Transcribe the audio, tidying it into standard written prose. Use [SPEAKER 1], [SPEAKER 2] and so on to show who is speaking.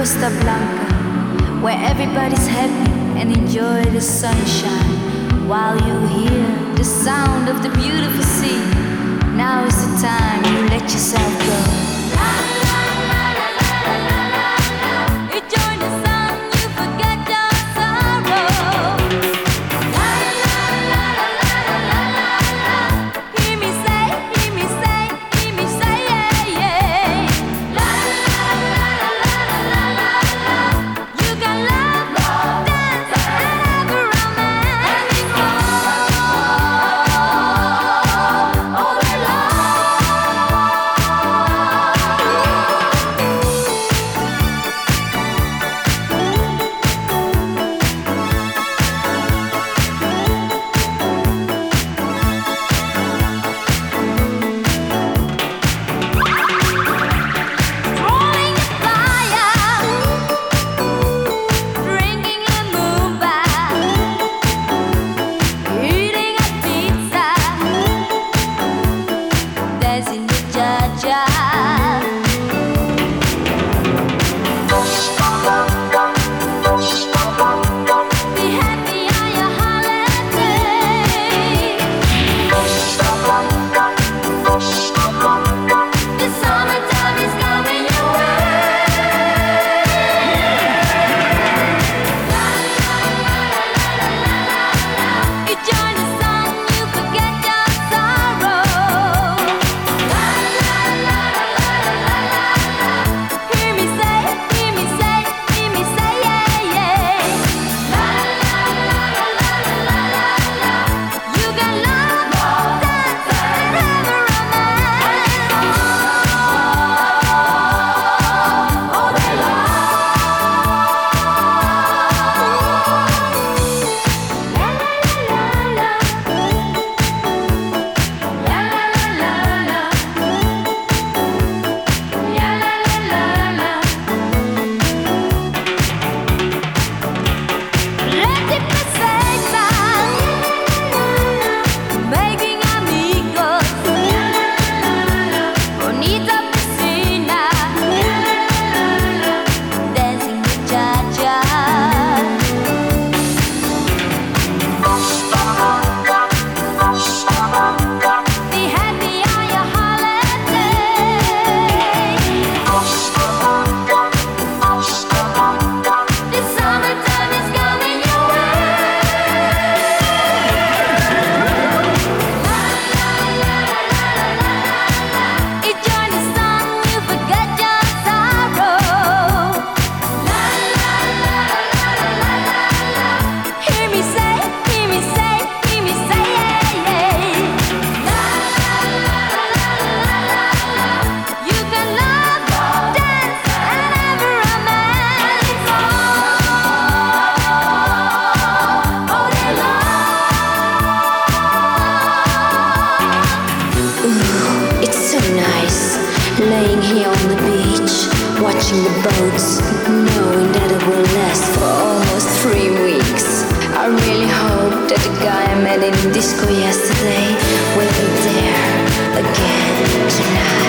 [SPEAKER 1] Costa Blanca, where everybody's happy and enjoy the sunshine while you hear the sound of the beautiful sea. Now is the time you let yourself go. You join the sun, you forget your sorrow. Hear me say, hear me say, hear me say, yeah, yeah. You can love, dance, and have a romance all day long. Rolling a fire, drinking a moon bath, eating a pizza, dancing the cha-cha. Be happy on your holiday. The summertime is coming your way. You join the sun, you forget your sorrow. Hear me say, hear me say, hear me say, yeah, yeah. You can love, dance, and have a romance all day long. Ready for sexta, making amigos, bonita piscina, dancing the cha-cha. Be happy on your holiday. The summertime is coming your way. You join the sun, you forget your sorrow. Hear me say, hear me say, hear me say, yeah, yeah. You can love, dance, and have a romance all day long.
[SPEAKER 2] It's so nice, laying here on the beach, watching the boats, knowing that it will last for almost 3 weeks. I really hope that the guy I met in the disco yesterday will be there again tonight.